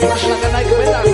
Silakan naik ke pentas.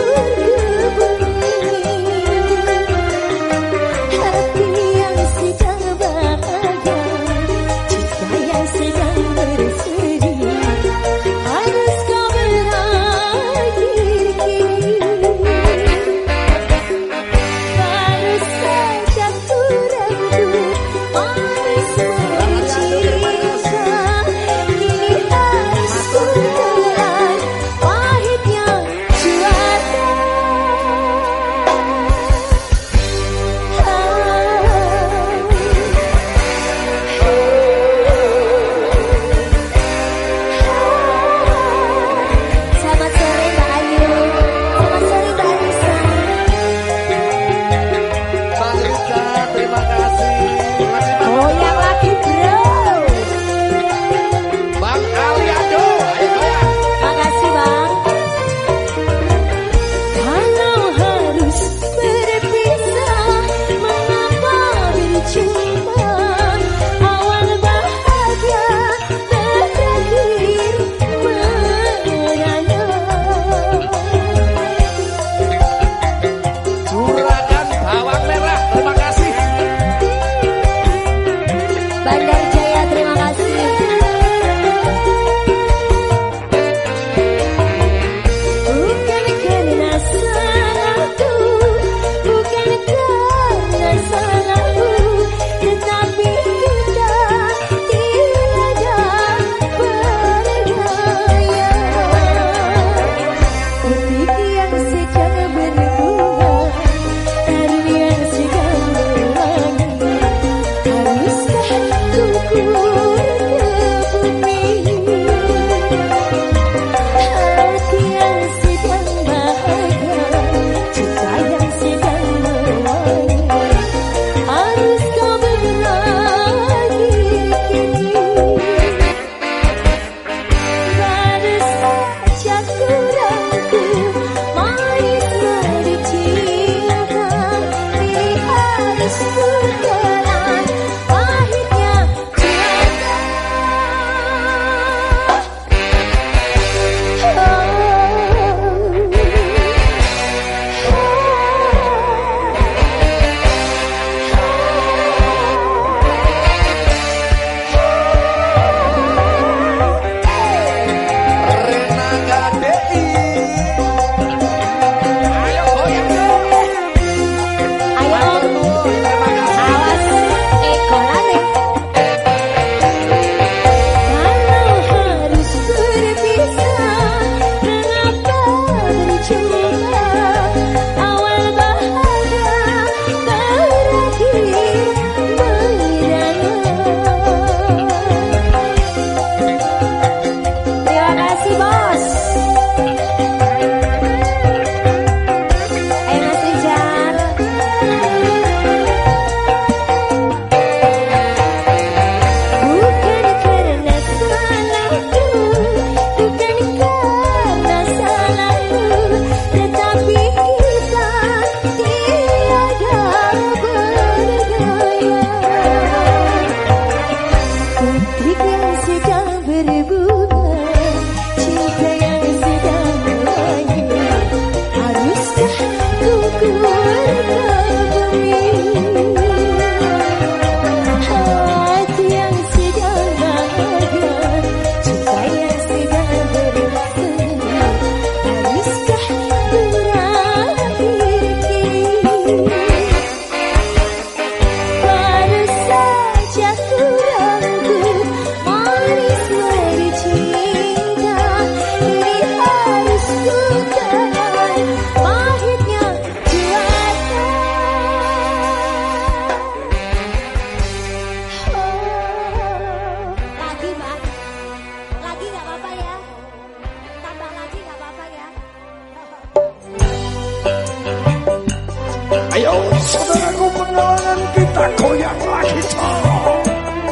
Ayo saudaraku penangan kita goyang lagi toh.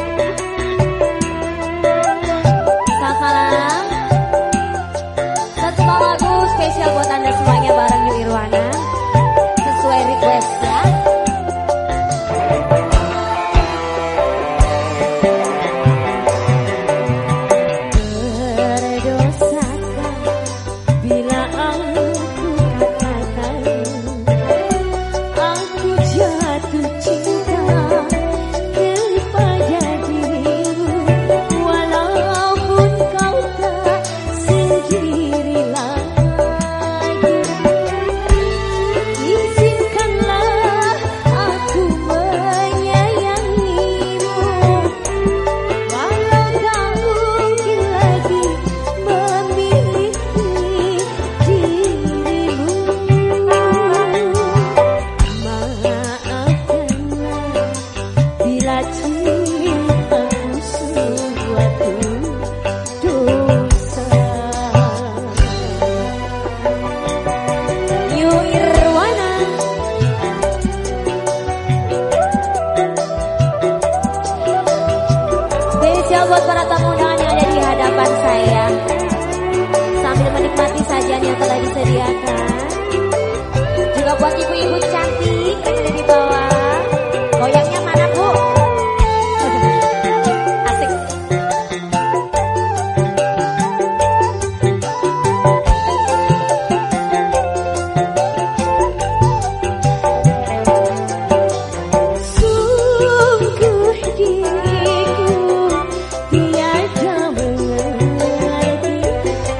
Selamat malam. Satu lagu spesial buat Anda semuanya bareng Yu Irwana. Sesuai request ya. Berdosakah bila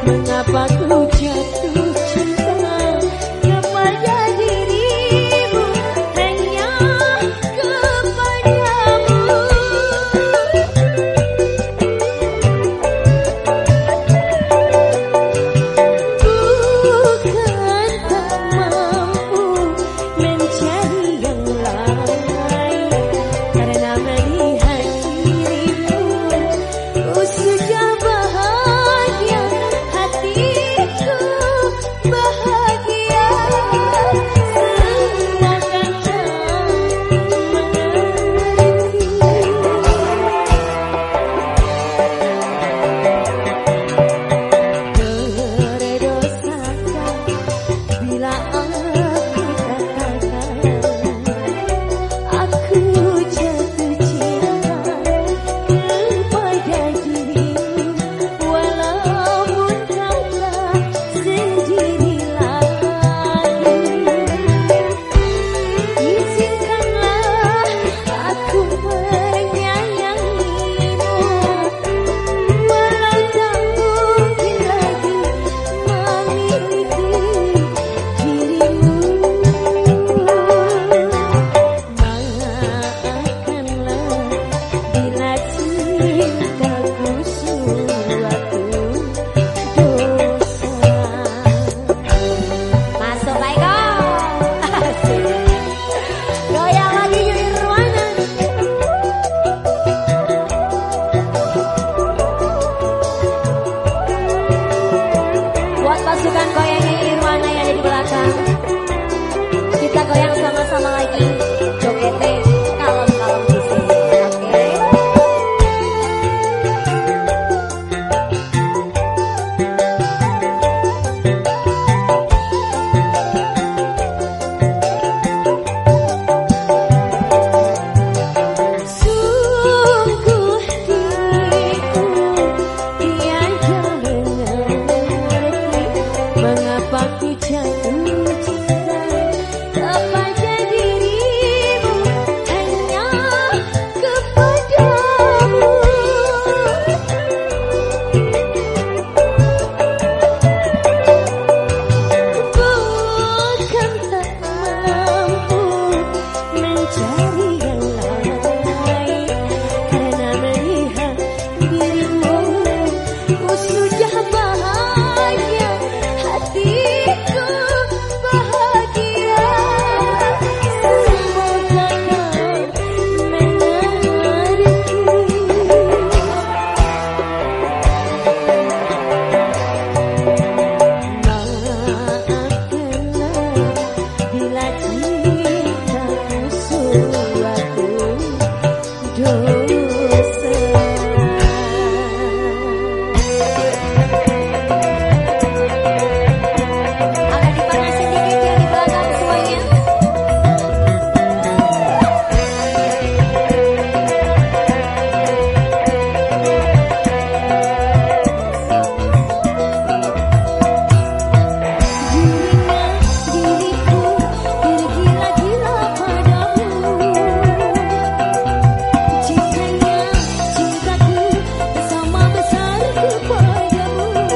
Mengapa ku jatuh cinta kepada dirimu, hanya kepadamu. Bukan tak mampu mencari yang lain, karena melihat dirimu sudah bahagia, hatiku bahagia. Semoga kau mengerti. Berdosakah bila aku katakan aku jatuh cinta kepada dirimu, walaupun kau tak sendiri lagi. Izinkanlah aku menyayangimu, walau tak mungkin lagi memiliki dirimu. Maafkanlah bila cintaku suatu dosa. Masuk Baiko. Asik. Goyang lagi Yu Irwana. Buat pasukan goyangnya Irwana yang ada di belakang, kita goyang sama-sama lagi. Jogetnya kalem-kalem di sini. Oke. Sungguh diriku tiada mengerti mengapa ku jatuh cinta kepada dirimu, hanya kepadamu. Bukan tak mampu mencari yang lain, karena melihat dirimu sudah bahagia, hatiku bahagia. Semoga kau mengerti. Maafkanlah bila cintaku suatu dosa. Agak dipanasin dikit ya di belakang semuanya. Diriku tergila-gila padamu, cintanya cintaku bersama besar kepadamu.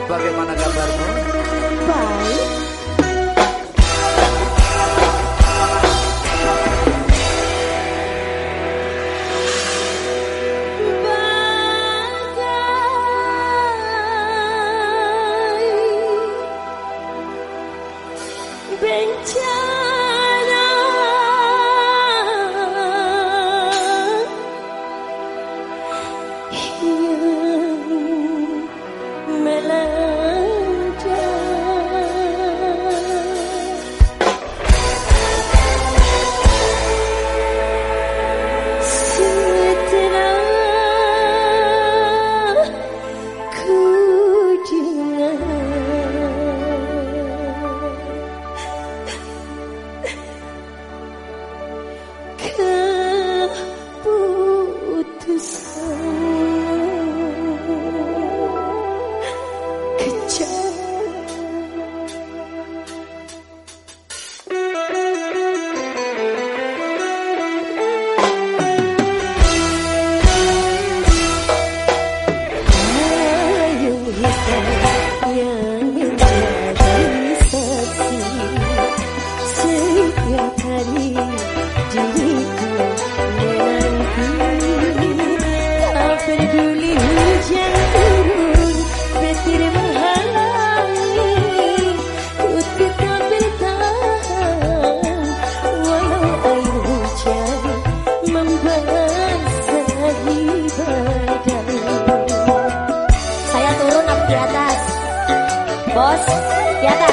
bagaimana kabarmu? Baik. Bencana yang melanda setelah ku dengar bos di atas.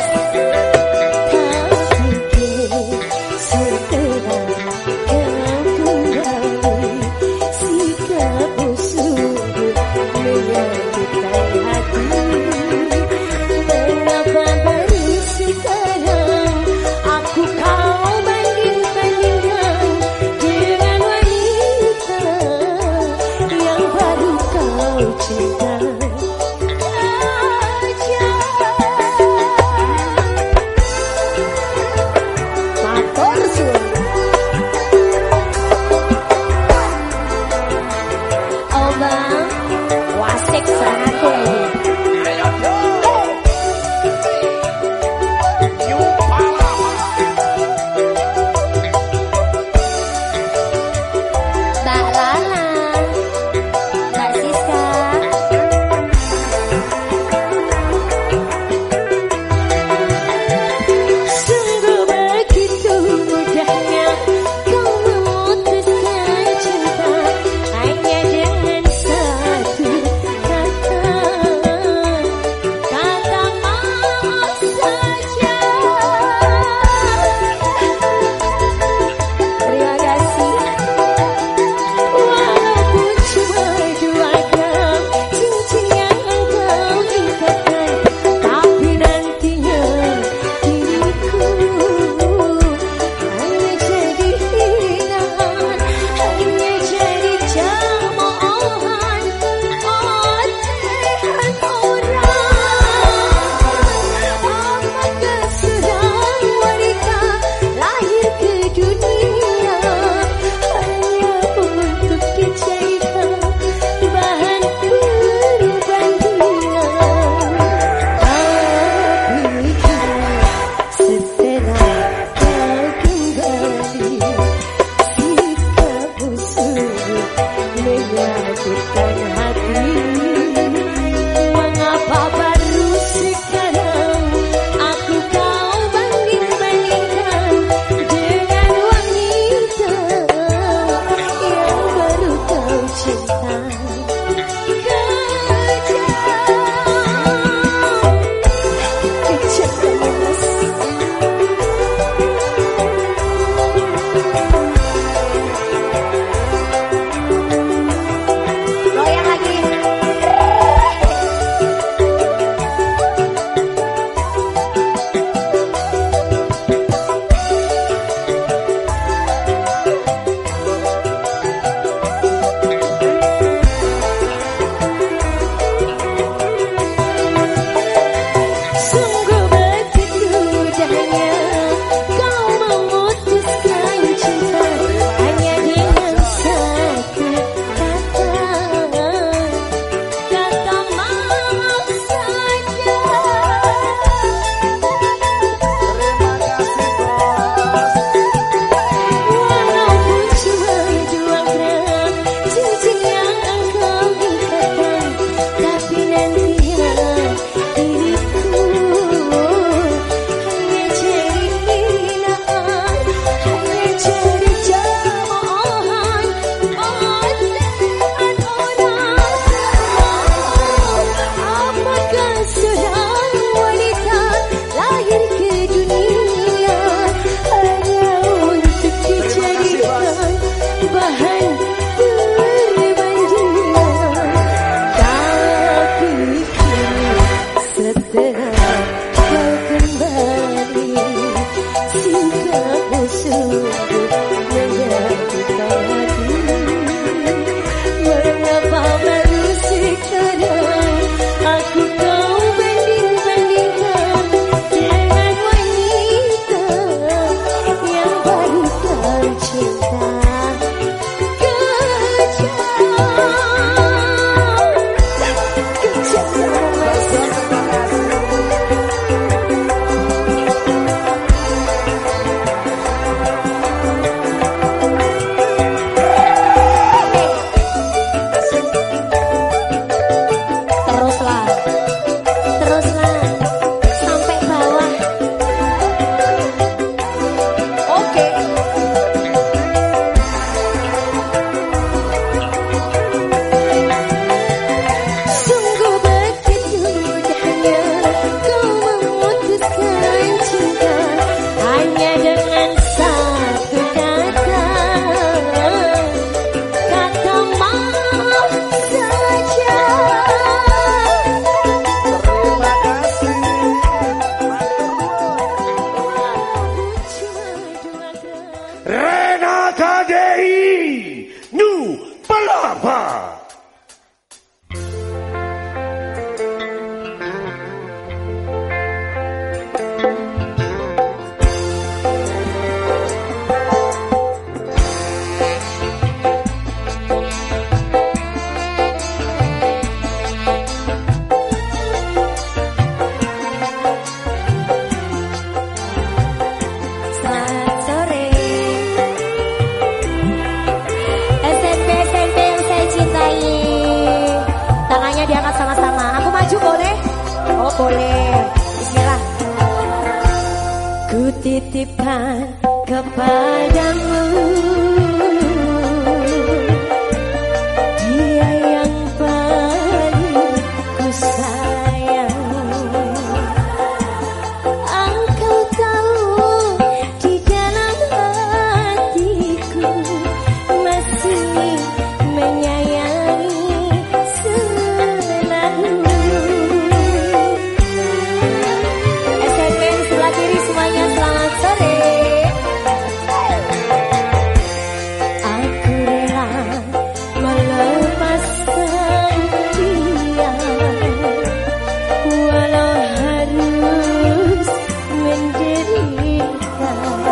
kau memutuskan cinta hanya dengan satu kata, kata maaf saja. Terima kasih. Rena KDI New Palapa. Selamat sore. SMP yang saya cintai. Tangannya diangkat sama-sama. Aku maju boleh? Oh boleh. Bismillah. Ku titipkan kepadamu dia yang paling ku sayang. Engkau tahu di dalam hatiku masih menyayangi selalu. SMP yang sebelah kiri semuanya selamat sore. Aku rela melepaskan dia walau harus menderita,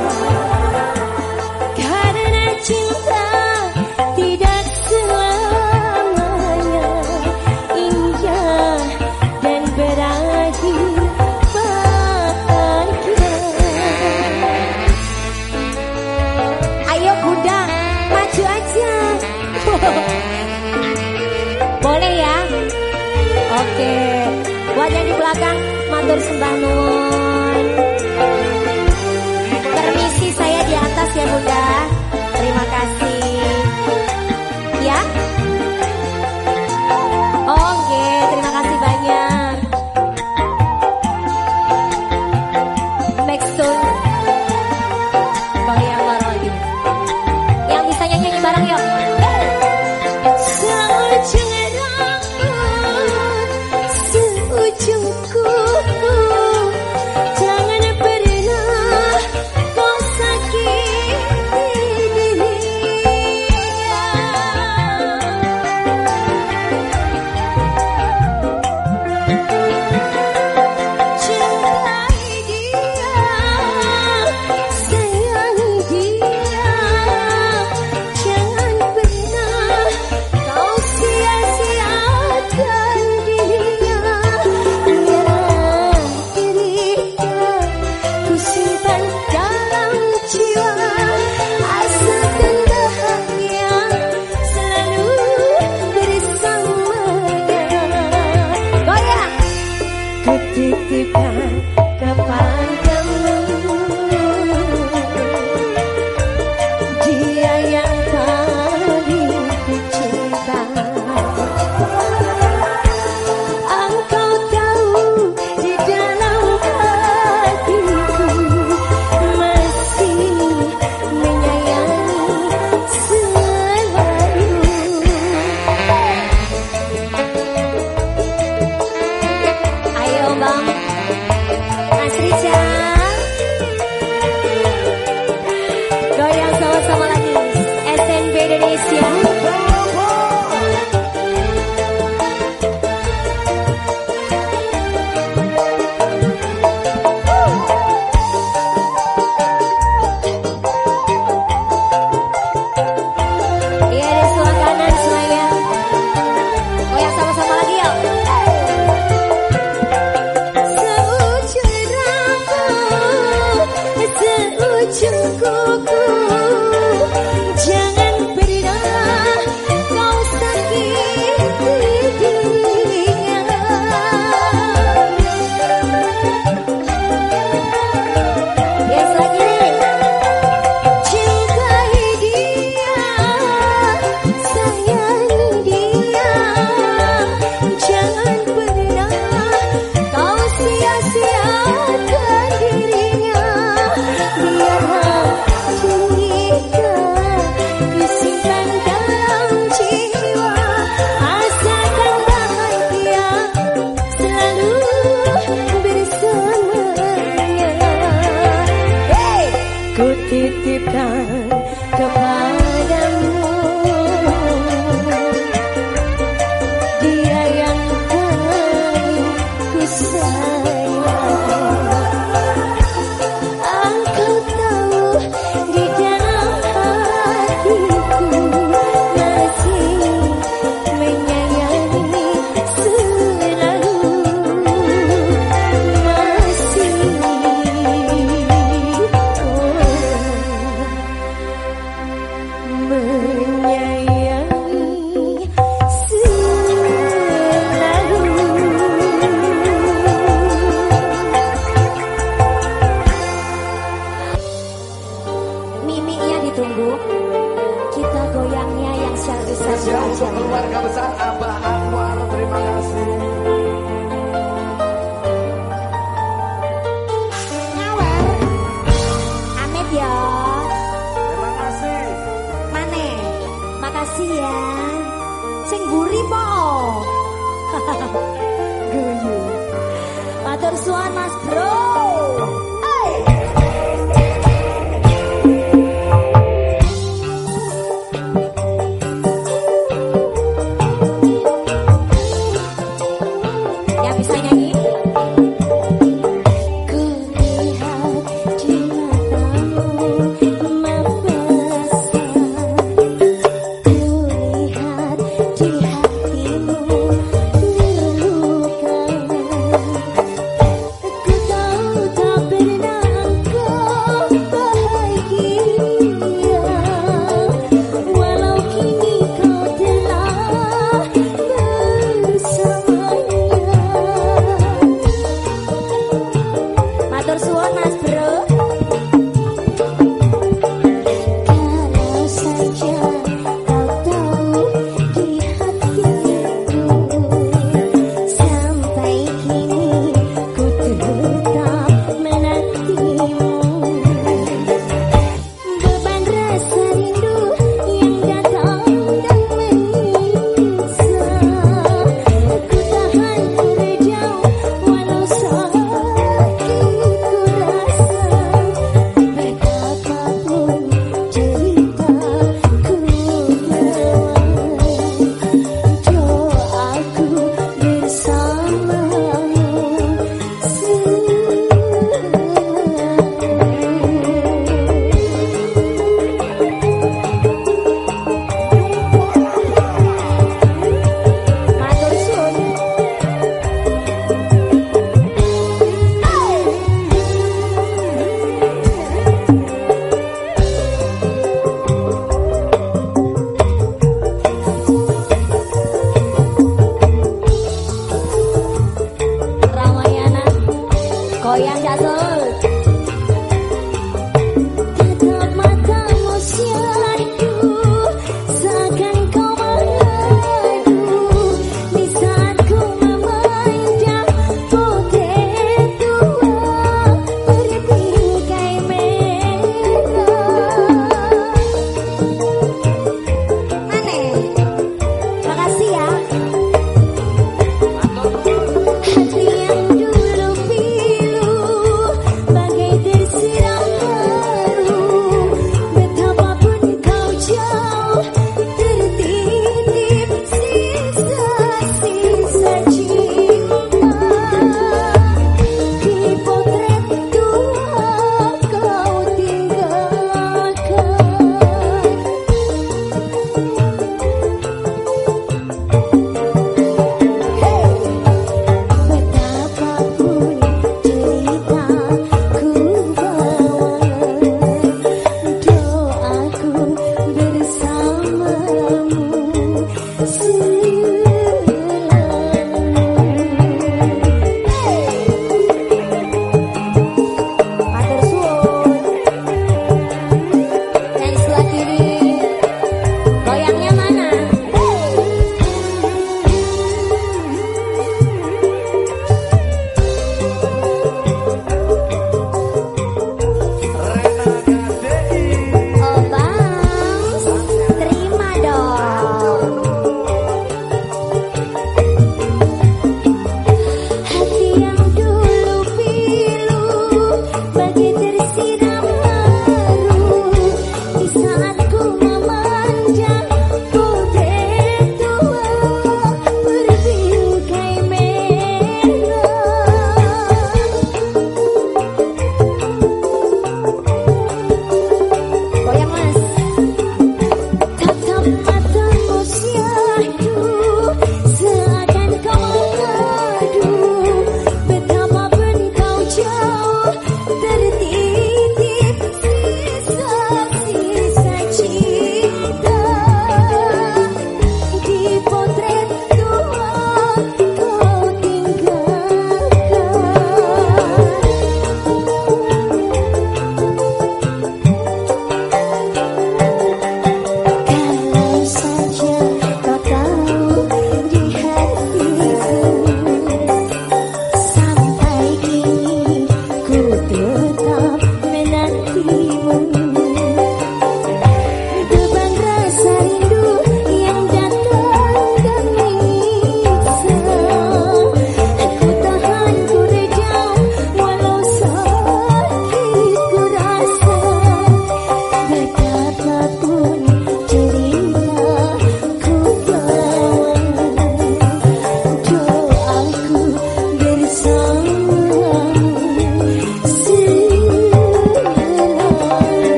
karena cinta tidak selamanya indah dan berakhir bahagia. Ayo bunda, maju aja. Boleh ya? Oke. Buat yang di belakang, matur sembah nuwun. Permisi saya di atas ya bunda. Terima kasih. Ya? Oke, terima kasih banyak. Next tune. Goyang lagi. Yang bisa nyanyi bareng yuk. Seujung rambut, seujung kuku, jangan pernah kau sakiti dirinya. Cintai dia, sayangi dia, jangan pernah kau sia-siakan dia. Biarlah derita ku simpan dalam jiwa, asalkan bahagia selalu bersama dia. Goyang. Ku titipkan kepadamu dia yang paling ku cinta. Engkau tahu di dalam hatiku masih menyayangi selalu. Ayo bang, Mas Rica. Goyang sama-sama lagi. SNB Indonesia. Iya di sebelah kanan semuanya. Goyang sama-sama lagi yuk.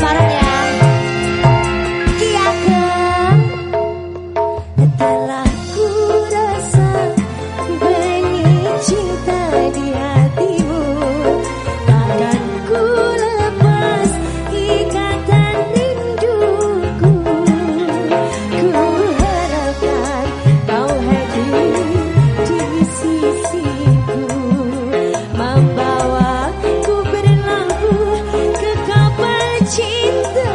bareng ya. Kiakan telah ku rasa benih cinta di hatimu, takkan ku lepas ikatan rinduku. Ku harapkan kau hadir di sisiku, membawaku berlabuh ke kapal cinta.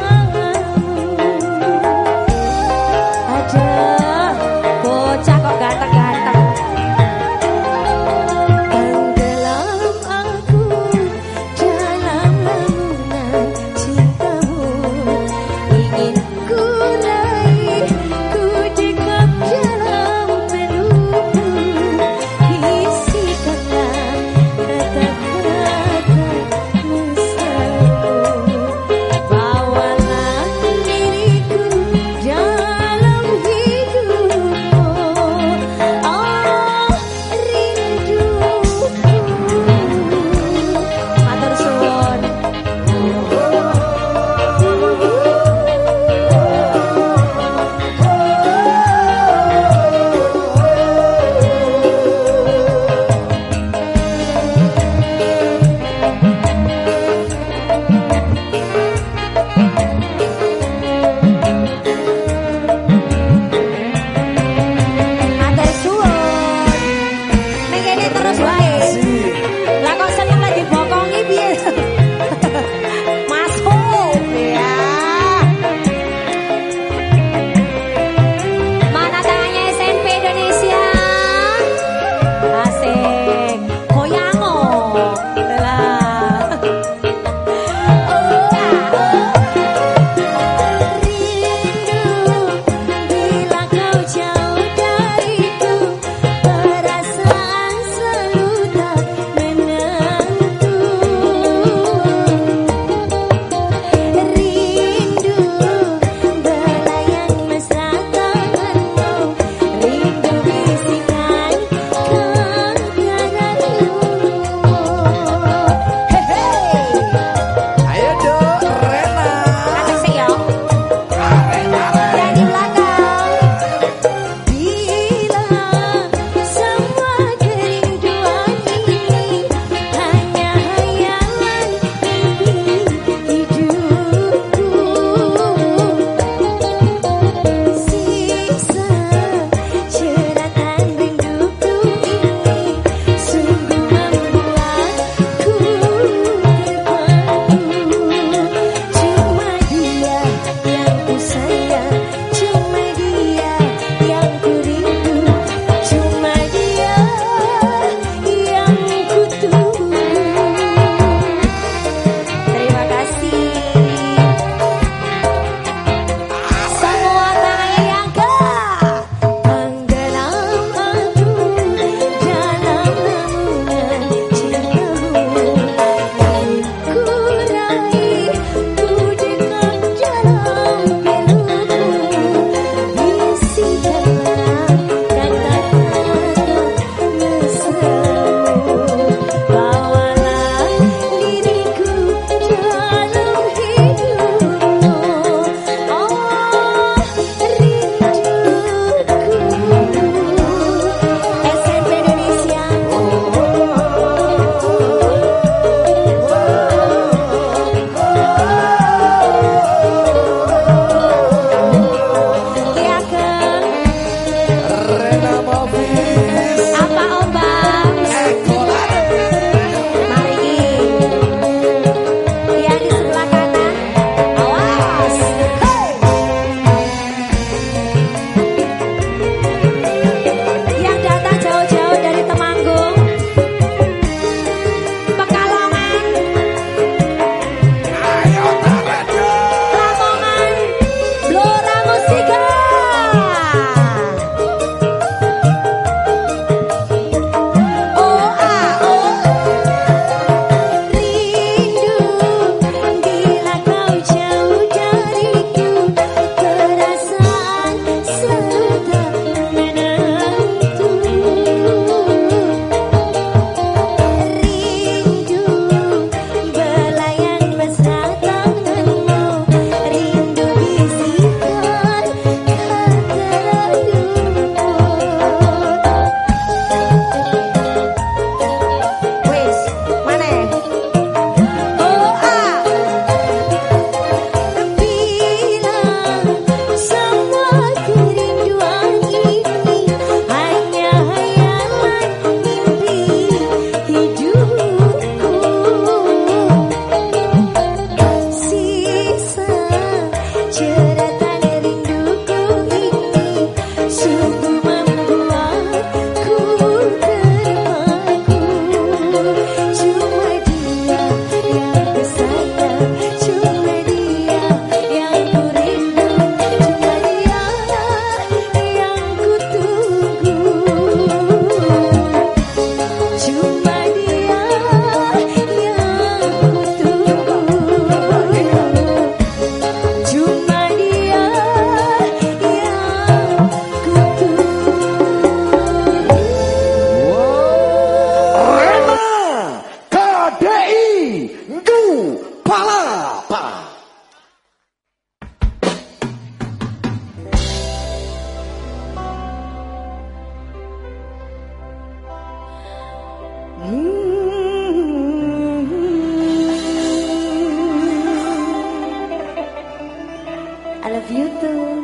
I love you too.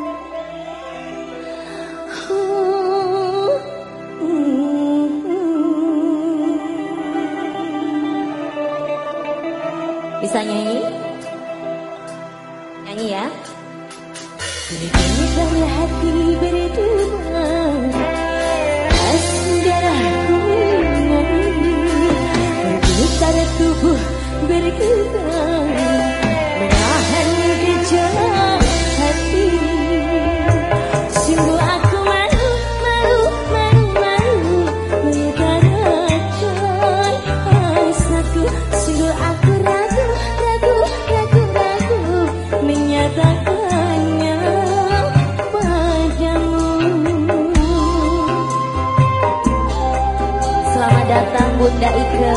Bisa nyanyi? Nyanyi ya. Bergetar hati berdua, darahku mengalir, bergetar tubuh bergetar, menahan gejolak hati. Sungguh aku malu, malu, malu, malu, mengutarakan hasratku. Sungguh aku ragu, ragu, ragu, ragu, menyatakannya padamu. Selamat datang Bunda Ike.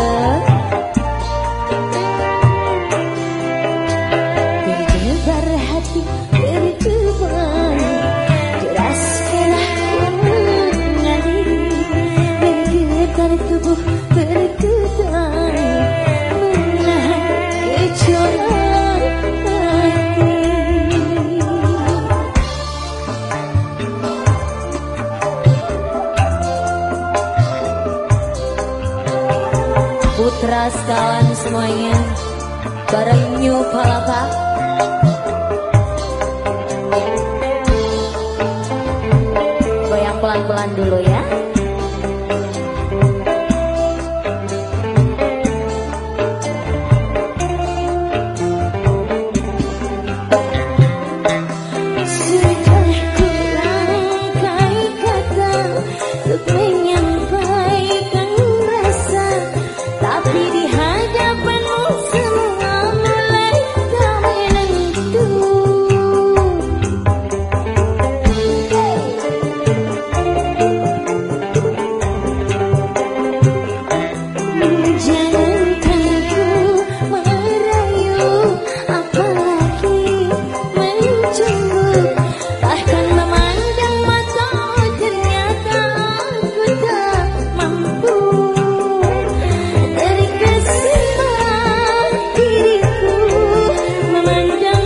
Berdebar hati berdebar, deras darahku mengalir, bergetar tubuh bergetar, menahan gejolak hati. Putra sekawan semuanya, bareng New Palapa. Goyang pelan-pelan dulu ya. Sudah kurangkai kata untuk menyampaikan rasa, tapi di hadapanmu semua mulai tak menentu. Jangankanku merayu, apalagi mencemburu, bahkan memandang matamu ternyata aku tak mampu. Dari kesimpulan diriku memandang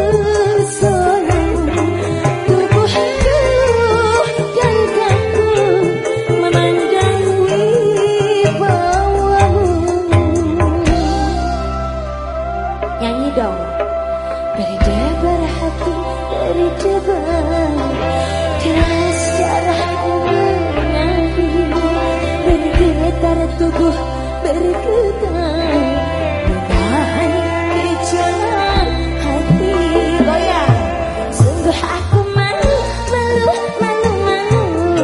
pesona tubuhku dan kaku, memandang wibawamu. Nyanyi dong. Berdebar hati berdebar, deras darahku mengalir, bergetar tubuh bergetar, menahan gejolak hati. Goyang. Sungguh aku malu, malu, malu, malu,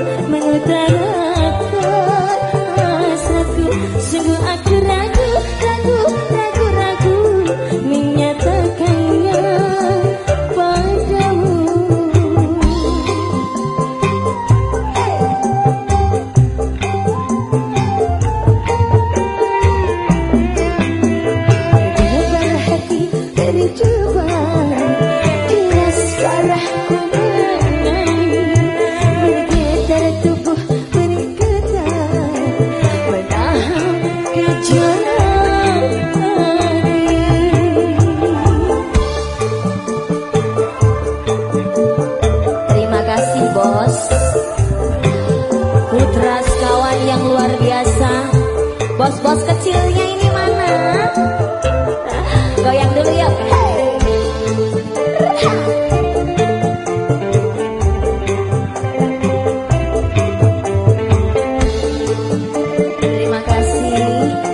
mengutarakan hasratku. Sungguh aku ragu, ragu, ragu, ragu, menyatakannya padamu. Berdebar hati berdebar, deras darahku mengalir, bergetar tubuh bergetar, menahan gejolak hati. Terima kasih bos. Putra sekawan yang luar biasa. Bos-bos kecilnya ini mana? Goyang dulu yuk. Terima kasih.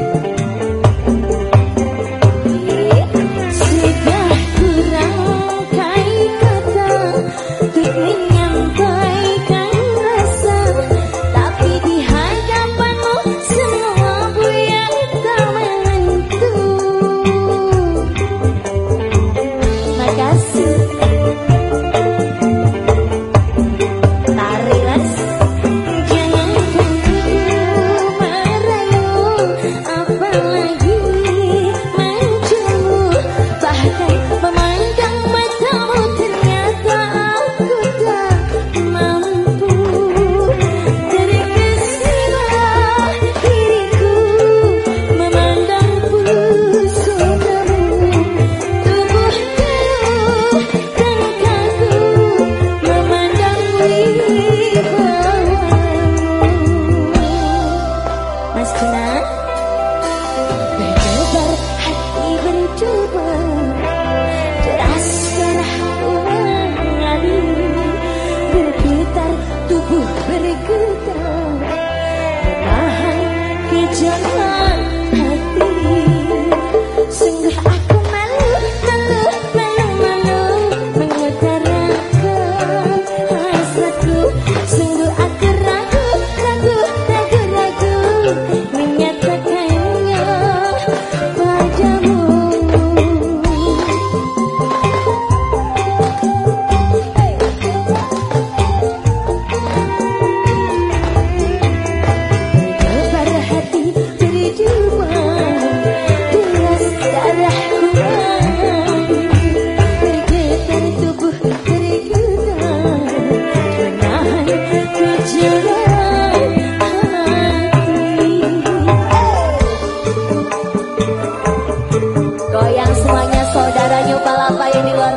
Sudah kurangkai kata untuk menyampaikan rasa, tapi di hadapanmu semua buyar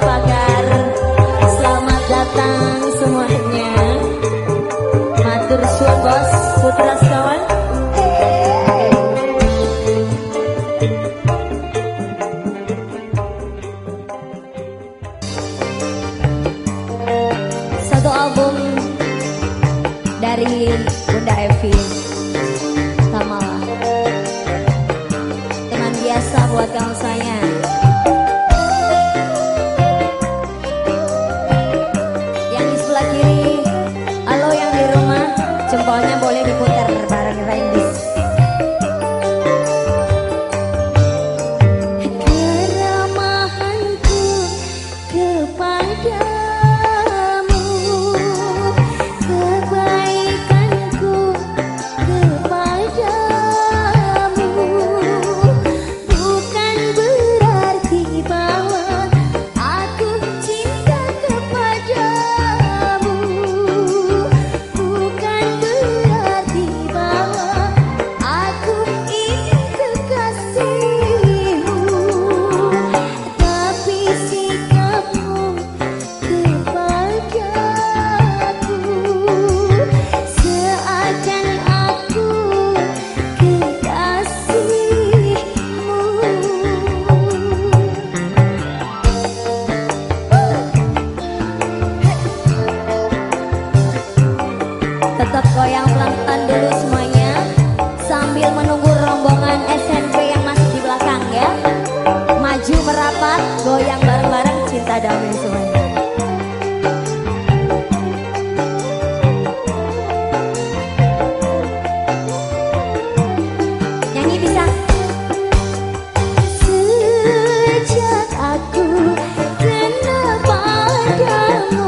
pagar. Selamat datang semuanya. Matur suwun bos, putra sekawan. Satu album dari Bunda Evi Tamala. Teman biasa buat kamu sayang. Yang di sebelah kiri, halo yang di rumah, jempolnya boleh diputar bareng Randy. Keramahanku kepadamu, kebaikanku kepadamu, bukan berarti bahwa aku cinta kepadamu, bukan berarti bahwa aku ingin kekasihmu, tapi sikapmu kepadaku seakan aku kekasihmu. Tetap goyang pelan-pelan dulu semuanya sambil menunggu rombongan SMP yang masih di belakang ya. Maju merapat, goyang bareng-bareng, cinta damai semuanya. Nyanyi bisa. Sejak aku kenal padamu,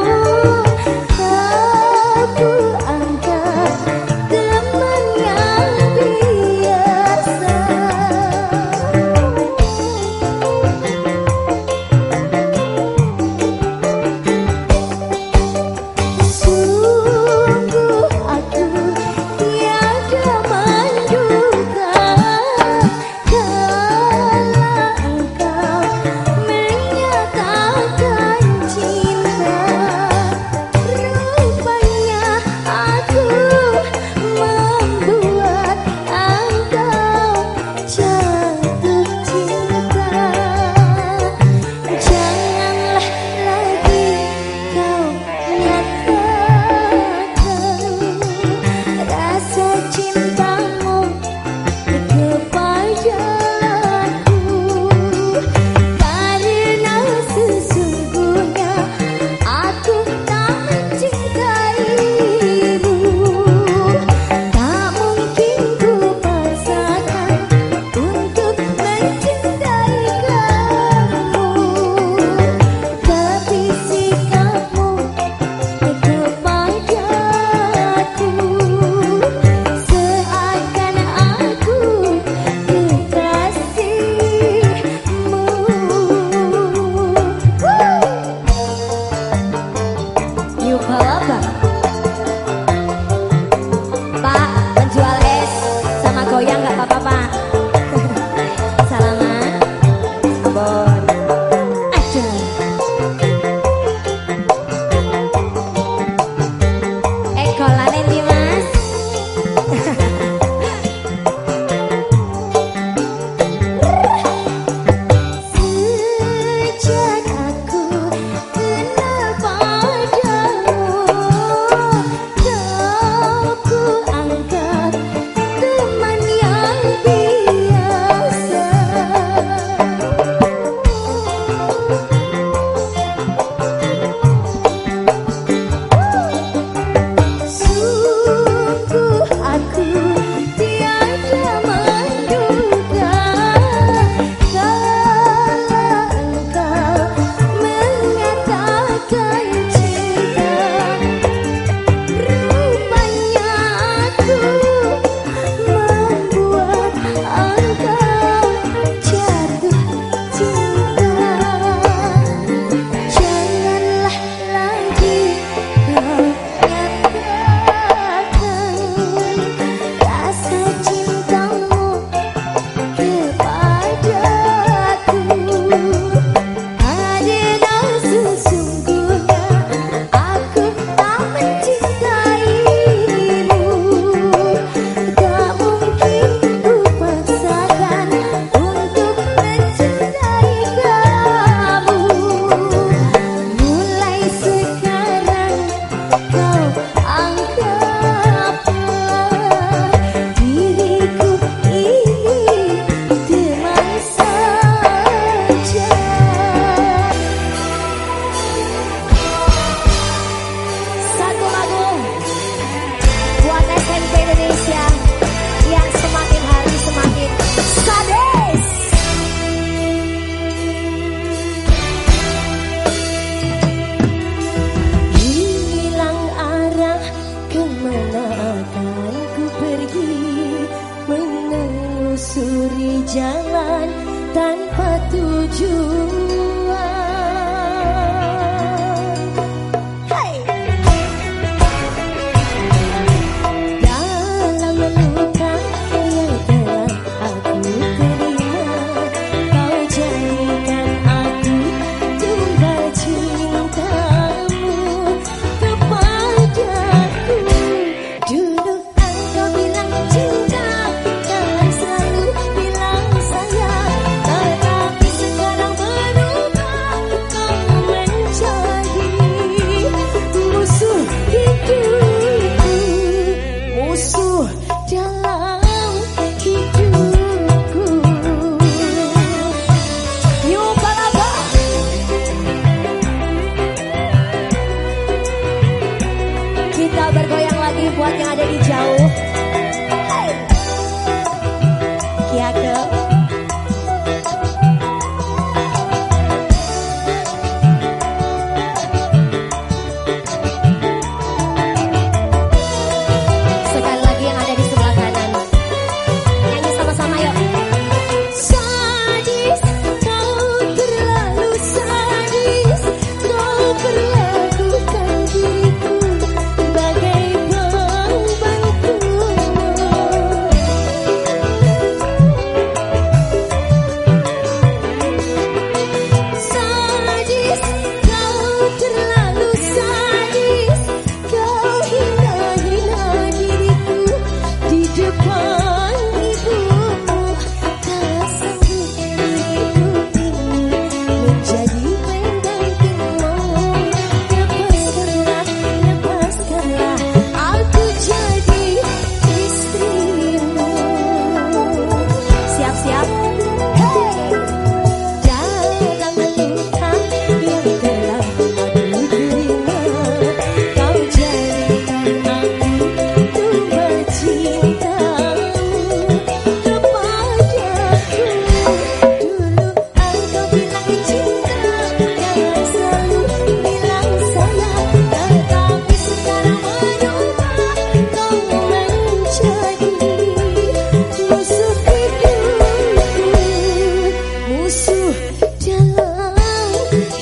aku anggap teman yang biasa.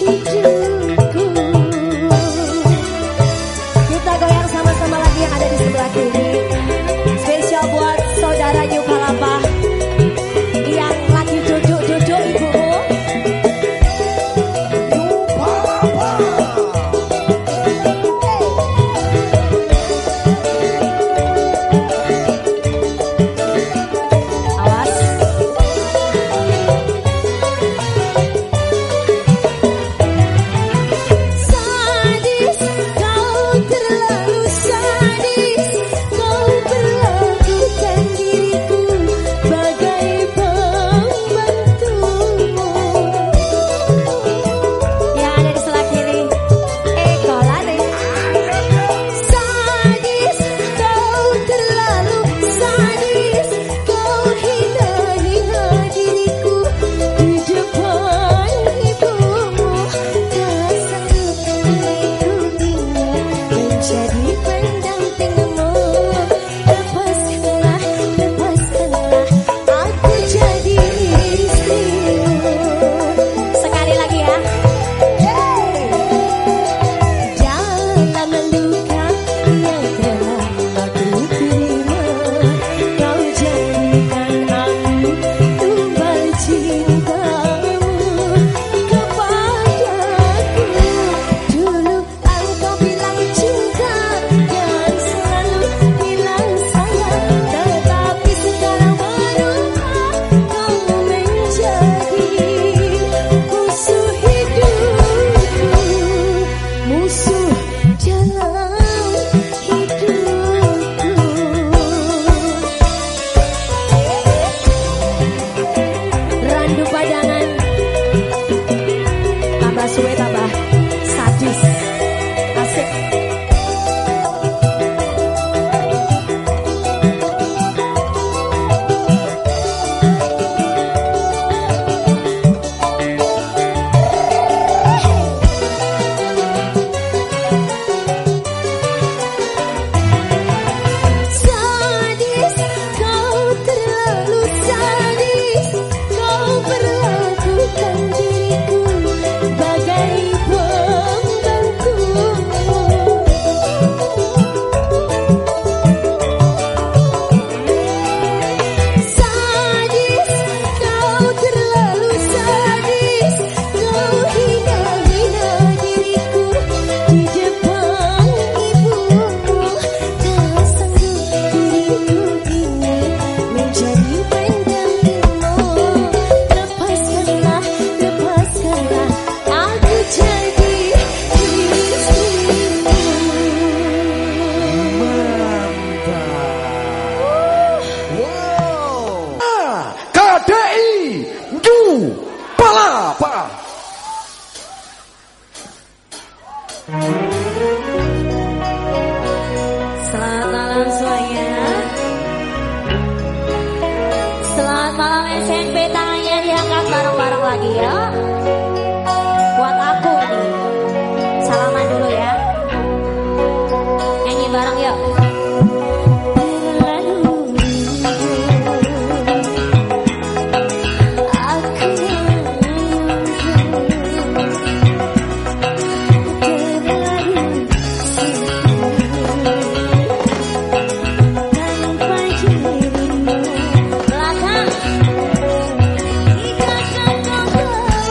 hidupku. Kita goyang sama-sama lagi yang ada di sebelah kiri. Spesial buat saudara New Palapa yang lagi duduk-duduk ibumu. Awas. Sadis, kau terlalu sadis. Kau perlakukan diriku bagai pembantumu. Yang ada di sebelah kiri, Kolade. Sadis, kau terlalu sadis. Kau hina-hina diriku di depan ibumu. Tak sanggup mengikutimu menjadi pendampingmu. Lepaskanlah, lepaskanlah aku jadi istrimu. Sekali lagi ya. Dalam luka yang telah aku terima, kau jadikan aku tumbal cintamu kepadaku. Dulu engkau bilang cinta dan selalu bilang sayang, tetapi sekarang berubah, kau menjadi musuh hidupku, musuh dalam hidupku. Randu padangan, tambah suwe tambah sadis. Asik. Sadis, kau terlalu sadis. Kau perlakukan diriku bagai pembantumu. Sadis, kau terlalu sadis. Kau hina-hina diriku di depan ibumu. Tak sanggup diriku ini menjadi pendampingmu. Lepaskanlah, lepaskanlah aku jadi istrimu. KDI New Palapa. Selamat malam semuanya. Selamat malam SNP, tangannya diangkat bareng-bareng lagi ya. Buat aku ini. Salaman dulu ya. Nyanyi bareng yuk. Belakang.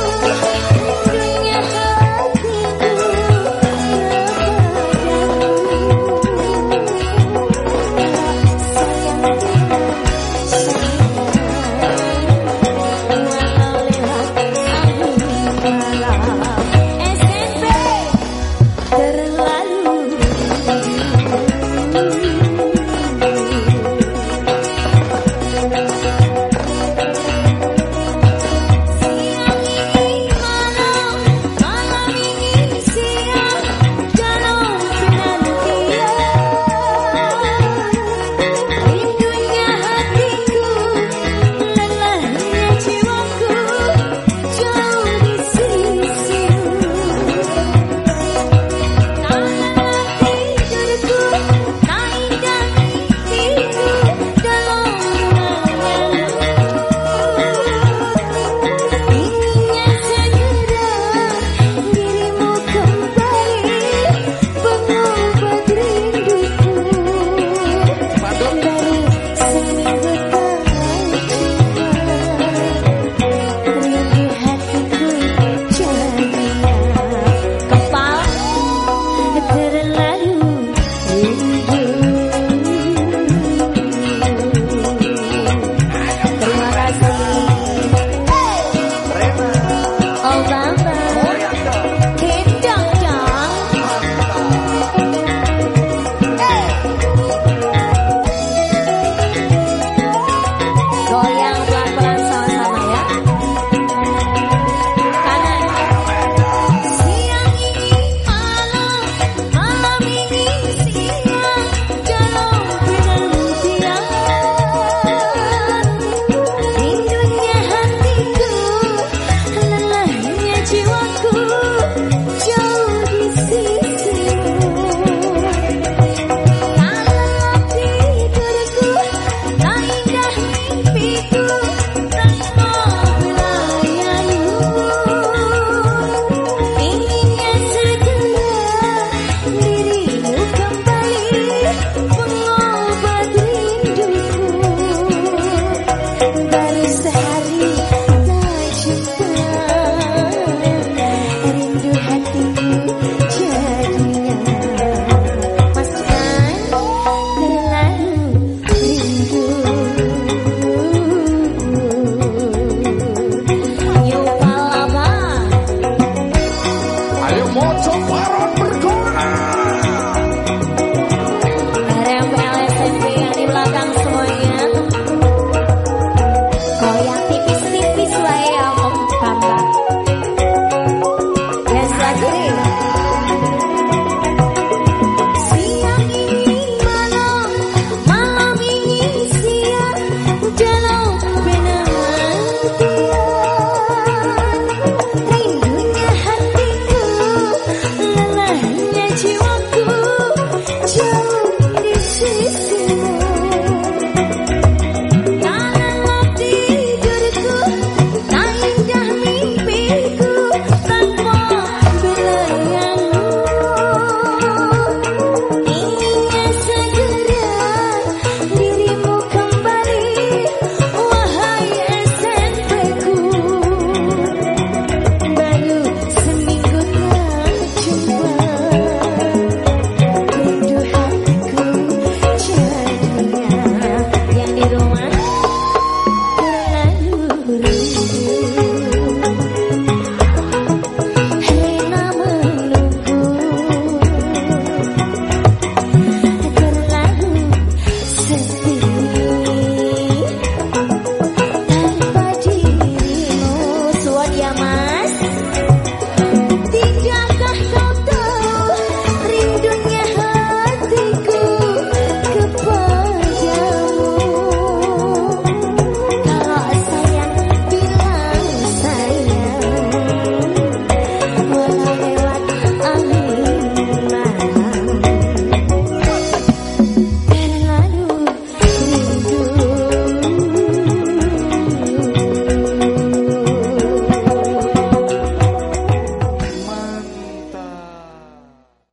Mojo Baron bergoyang.